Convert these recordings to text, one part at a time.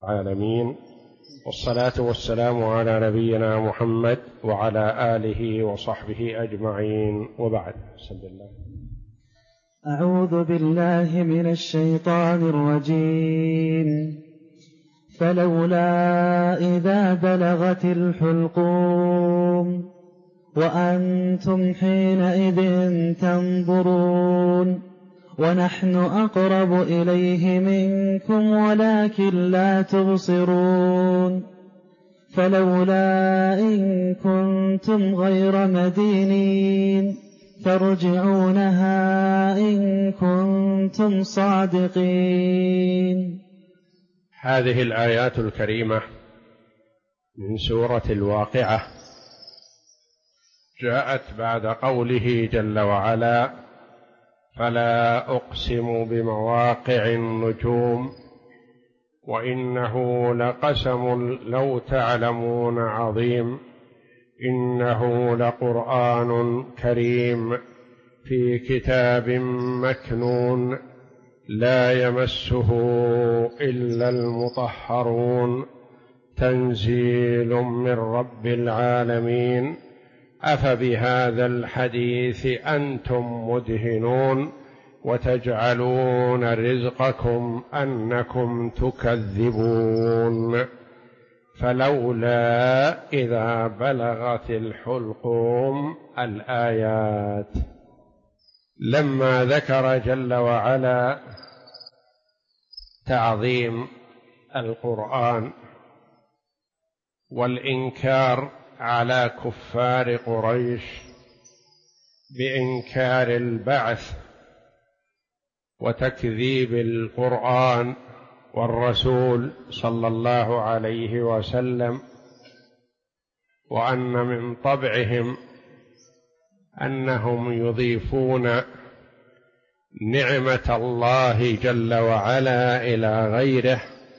العالمين، والصلاة والسلام على نبينا محمد وعلى آله وصحبه أجمعين، وبعد. بسم الله. أعوذ بالله من الشيطان الرجيم. فلولا إذا بلغت الحلقوم وأنتم حينئذ تنظرون ونحن أقرب إليه منكم ولكن لا تبصرون. فلولا إن كنتم غير مدينين ترجعونها إن كنتم صادقين. هذه الآيات الكريمة من سورة الواقعة جاءت بعد قوله جل وعلا: فلا أقسم بمواقع النجوم وإنه لقسم لو تعلمون عظيم إنه لقرآن كريم في كتاب مكنون لا يمسه إلا المطهرون تنزيل من رب العالمين أفبهذا الحديث أنتم مدهنون وتجعلون رزقكم أنكم تكذبون. فلولا إذا بلغت الحلقوم الآيات. لما ذكر جل وعلا تعظيم القرآن والإنكار على كفار قريش بإنكار البعث وتكذيب القرآن والرسول صلى الله عليه وسلم، وأن من طبعهم أنهم يضيفون نعمة الله جل وعلا إلى غيره،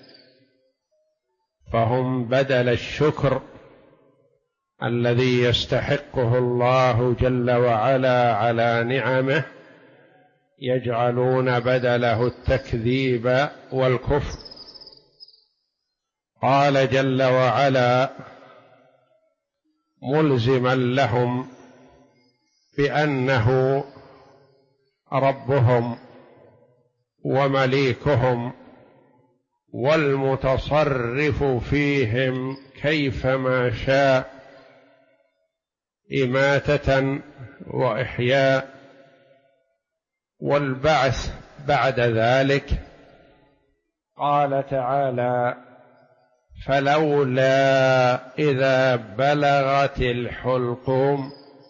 فهم بدل الشكر الذي يستحقه الله جل وعلا على نعمه يجعلون بدله التكذيب والكفر. قال جل وعلا ملزما لهم بأنه ربهم ومليكهم والمتصرف فيهم كيفما شاء إماتة وإحياء والبعث بعد ذلك. قال تعالى فلولا إذا بلغت الحلقوم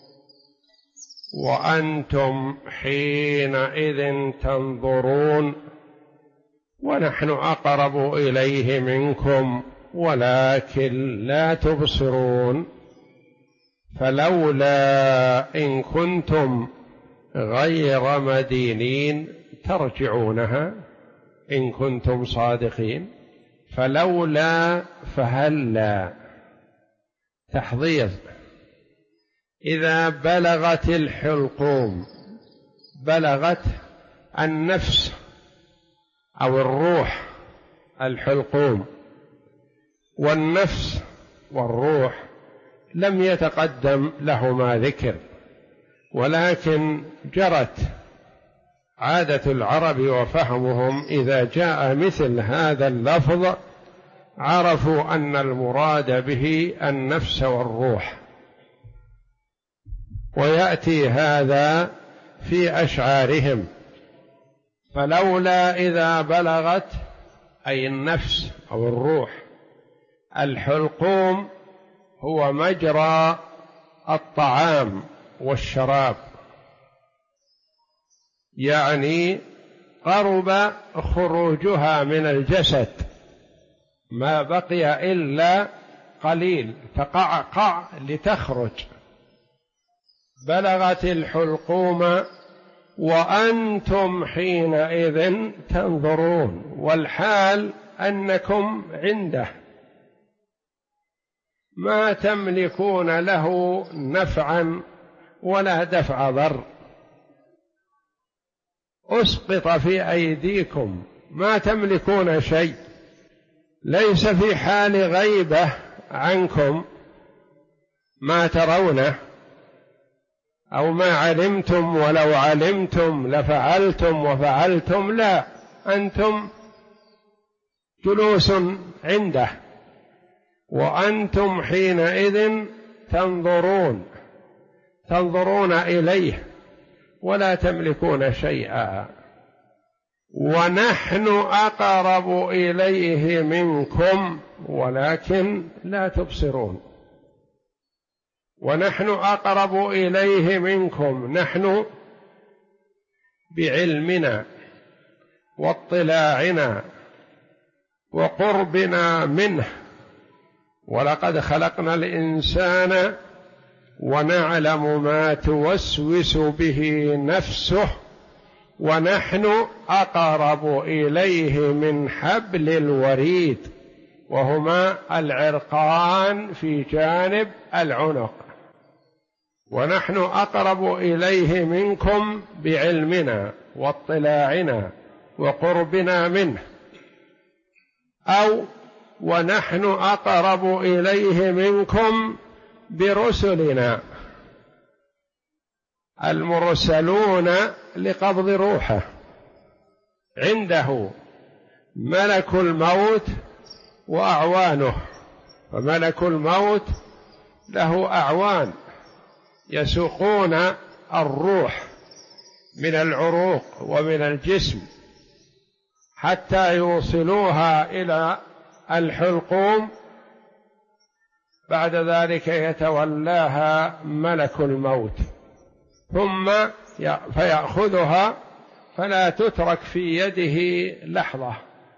وأنتم حينئذ تنظرون ونحن أقرب إليه منكم ولكن لا تبصرون. فلولا إن كنتم غير مدينين ترجعونها إن كنتم صادقين. فلولا فهلا تحضير. إذا بلغت الحلقوم، بلغت النفس أو الروح الحلقوم، والنفس والروح لم يتقدم لهما ذكر، ولكن جرت عادة العرب وفهمهم إذا جاء مثل هذا اللفظ عرفوا أن المراد به النفس والروح، ويأتي هذا في أشعارهم. فلولا إذا بلغت أي النفس أو الروح الحلقوم هو مجرى الطعام والشراب، يعني قرب خروجها من الجسد، ما بقي إلا قليل تقعقع لتخرج. بلغت الحلقوم وأنتم حينئذ تنظرون، والحال أنكم عنده ما تملكون له نفعا ولا دفع ضر، أسقط في أيديكم ما تملكون شيء، ليس في حال غيبة عنكم ما ترونه أو ما علمتم، ولو علمتم لفعلتم وفعلتم، لا، أنتم جلوس عنده وأنتم حينئذ تنظرون إليه ولا تملكون شيئا. ونحن أقرب إليه منكم ولكن لا تبصرون. ونحن أقرب إليه منكم، نحن بعلمنا واطلاعنا وقربنا منه. ولقد خلقنا الإنسان ونعلم ما توسوس به نفسه ونحن أقرب إليه من حبل الوريد، وهما العرقان في جانب العنق. ونحن أقرب إليه منكم بعلمنا واطلاعنا وقربنا منه، أو ونحن أقرب إليه منكم برسلنا المرسلون لقبض روحه. عنده ملك الموت وأعوانه، فملك الموت له أعوان يسوقون الروح من العروق ومن الجسم حتى يوصلوها إلى الحلقوم، بعد ذلك يتولاها ملك الموت ثم فيأخذها فلا تترك في يده لحظة،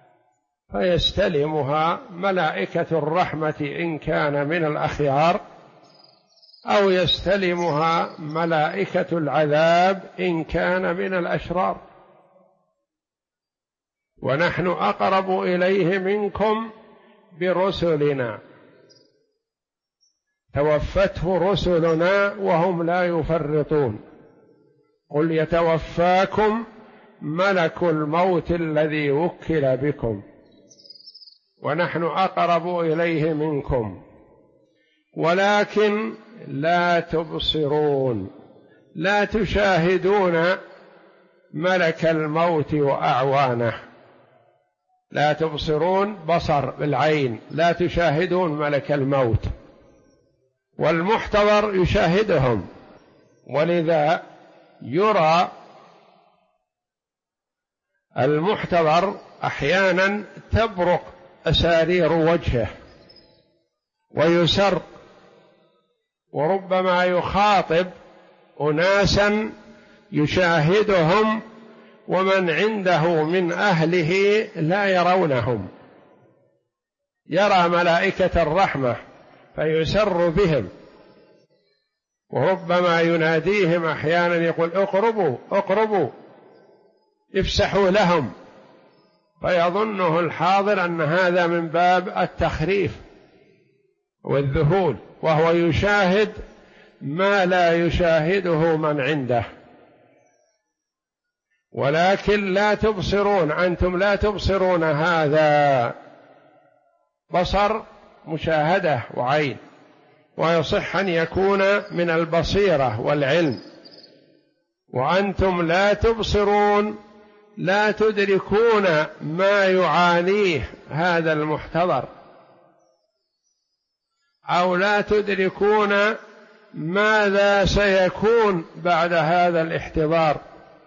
فيستلمها ملائكة الرحمة إن كان من الأخيار، أو يستلمها ملائكة العذاب إن كان من الأشرار. ونحن أقرب إليه منكم برسلنا، توفته رسلنا وهم لا يفرطون. قل يتوفاكم ملك الموت الذي وكل بكم ونحن أقرب إليه منكم ولكن لا تبصرون، لا تشاهدون ملك الموت وأعوانه. لا تبصرون بصر بالعين، لا تشاهدون ملك الموت، والمحتضر يشاهدهم، ولذا يرى المحتضر أحيانا تبرق أسارير وجهه ويسر، وربما يخاطب أناسا يشاهدهم ومن عنده من أهله لا يرونهم، يرى ملائكة الرحمة فيسر بهم، وربما يناديهم أحيانا يقول اقربوا اقربوا افسحوا لهم، فيظنه الحاضر أن هذا من باب التخريف والذهول، وهو يشاهد ما لا يشاهده من عنده. ولكن لا تبصرون، أنتم لا تبصرون هذا، بصر مشاهدة وعين، ويصح أن يكون من البصيرة والعلم، وأنتم لا تبصرون، لا تدركون ما يعانيه هذا المحتضر، أو لا تدركون ماذا سيكون بعد هذا الاحتضار،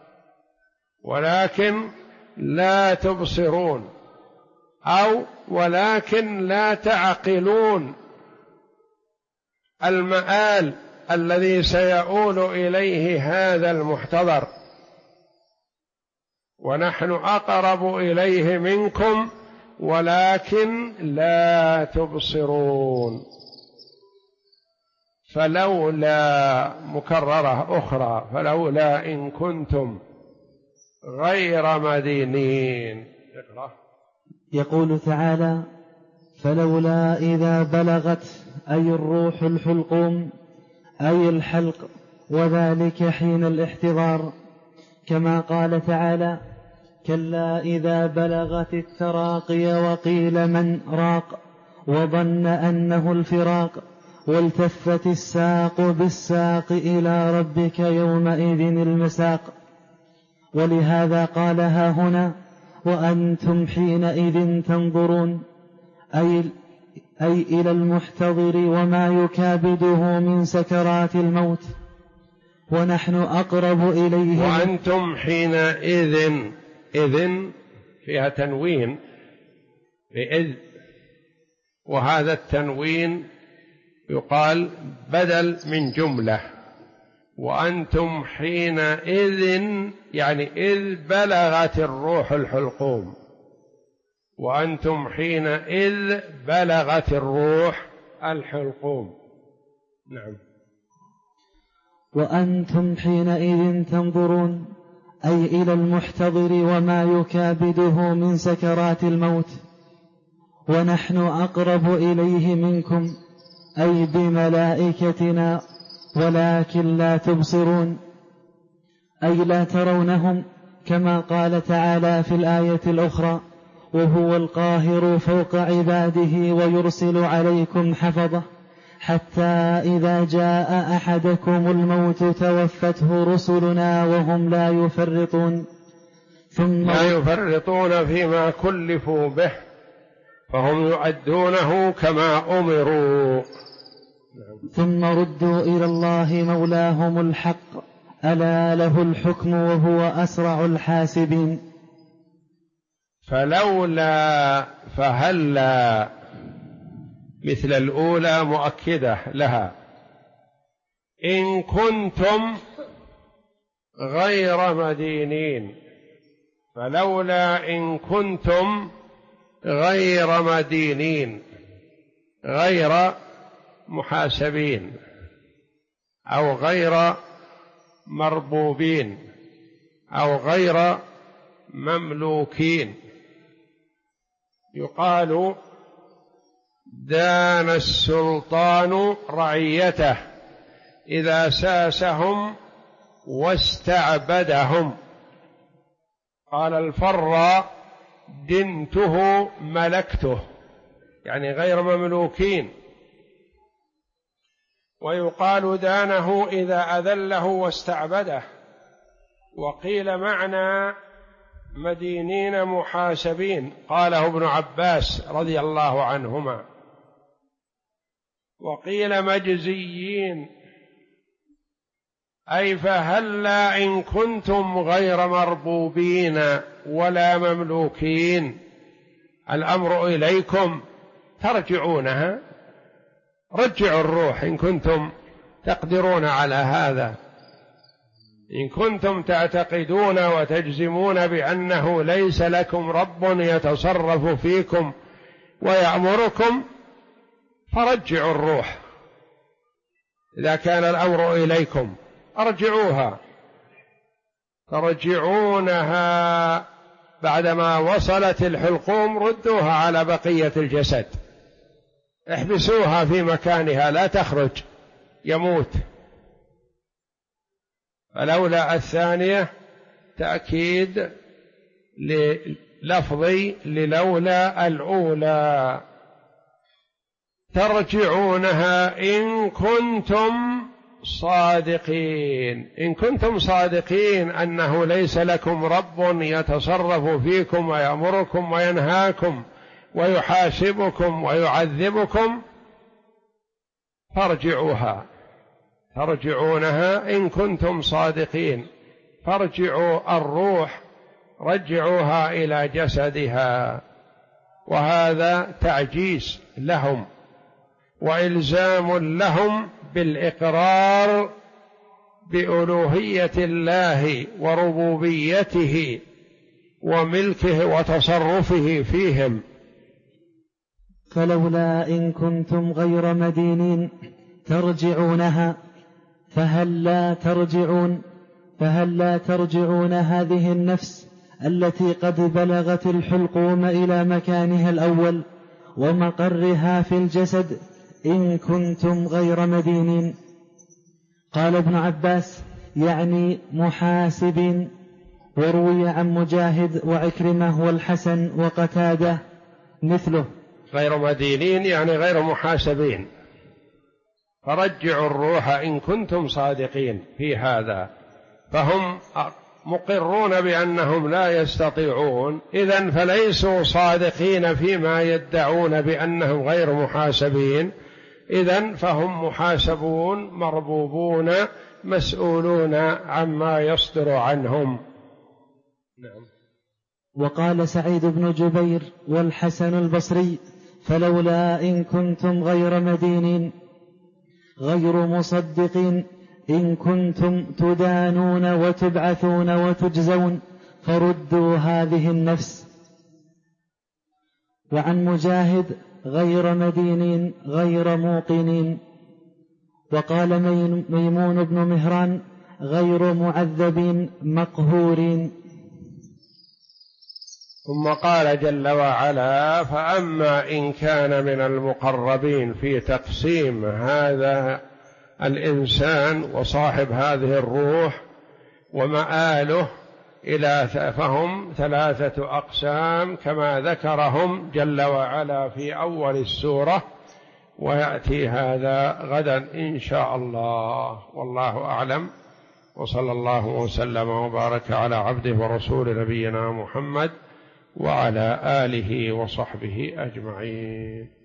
ولكن لا تبصرون، أو ولكن لا تعقلون المآل الذي سيؤول إليه هذا المحتضر. ونحن أقرب إليه منكم ولكن لا تبصرون. فلولا مكررة أخرى، فلولا إن كنتم غير مدينين. يقول تعالى: فلولا إذا بلغت أي الروح الحلقوم أي الحلق، وذلك حين الاحتضار، كما قال تعالى: كلا إذا بلغت التراقي وقيل من راق وظن أنه الفراق والتفت الساق بالساق إلى ربك يومئذ المساق. ولهذا قالها هنا وأنتم حينئذ تنظرون، أي إلى المحتضر وما يكابده من سكرات الموت، ونحن أقرب إليه. وأنتم حينئذ، إذن فيها تنوين بإذ، وهذا التنوين يقال بدل من جملة. وأنتم حينئذ يعني إذ بلغت الروح الحلقوم، وأنتم حينئذ بلغت الروح الحلقوم. نعم. وأنتم حينئذ تنظرون، أي إلى المحتضر وما يكابده من سكرات الموت، ونحن أقرب إليه منكم، أي بملائكتنا، ولكن لا تبصرون، أي لا ترونهم، كما قال تعالى في الآية الأخرى: وهو القاهر فوق عباده ويرسل عليكم حفظة حتى إذا جاء أحدكم الموت توفته رسلنا وهم لا يفرطون. لا يفرطون فيما كلفوا به، فهم يؤدونه كما أمروا. ثم ردوا إلى الله مولاهم الحق، ألا له الحكم وهو أسرع الحاسبين. فلولا فهلا مثل الأولى مؤكدة لها، إن كنتم غير مدينين. فلولا إن كنتم غير مدينين، غير محاسبين أو غير مربوبين أو غير مملوكين. يقال دان السلطان رعيته إذا ساسهم واستعبدهم. قال الفر دنته ملكته، يعني غير مملوكين. ويقال دانه إذا أذله واستعبده. وقيل معنى مدينين محاسبين، قاله ابن عباس رضي الله عنهما. وقيل مجزيين، أي فهلا إن كنتم غير مربوبين ولا مملوكين، الأمر إليكم ترجعونها. رجعوا الروح إن كنتم تقدرون على هذا، إن كنتم تعتقدون وتجزمون بأنه ليس لكم رب يتصرف فيكم ويأمركم، فرجعوا الروح. إذا كان الأمر إليكم أرجعوها، ترجعونها بعدما وصلت الحلقوم، ردوها على بقية الجسد، احبسوها في مكانها لا تخرج، يموت. فلولا الثانية تأكيد للفظي للولا الأولى. ترجعونها إن كنتم صادقين، إن كنتم صادقين أنه ليس لكم رب يتصرف فيكم ويأمركم وينهاكم ويحاسبكم ويعذبكم، فارجعوها. ترجعونها إن كنتم صادقين، فارجعوا الروح، رجعوها إلى جسدها. وهذا تعجيز لهم وإلزام لهم بالإقرار بألوهية الله وربوبيته وملكه وتصرفه فيهم. فلولا إن كنتم غير مدينين ترجعونها، فهل لا ترجعون هذه النفس التي قد بلغت الحلقوم إلى مكانها الأول ومقرها في الجسد إن كنتم غير مدينين؟ قال ابن عباس: يعني محاسب، وروي عن مجاهد وعكرمة والحسن وقتادة مثله. غير مدينين يعني غير محاسبين، فرجعوا الروح إن كنتم صادقين في هذا، فهم مقرون بأنهم لا يستطيعون، إذن فليسوا صادقين فيما يدعون بأنهم غير محاسبين، إذن فهم محاسبون مربوبون مسؤولون عما يصدر عنهم. نعم. وقال سعيد بن جبير والحسن البصري: فلولا إن كنتم غير مدينين غير مصدقين إن كنتم تدانون وتبعثون وتجزون فردوا هذه النفس. وعن مجاهد: غير مدينين غير موقنين. وقال ميمون بن مهران: غير معذبين مقهورين. ثم قال جل وعلا: فأما إن كان من المقربين في تقسيم هذا الإنسان وصاحب هذه الروح ومآله فهم 3 أقسام كما ذكرهم جل وعلا في أول السورة، ويأتي هذا غدا إن شاء الله، والله أعلم. وصلى الله وسلم وبارك على عبده ورسول نبينا محمد وعلى آله وصحبه أجمعين.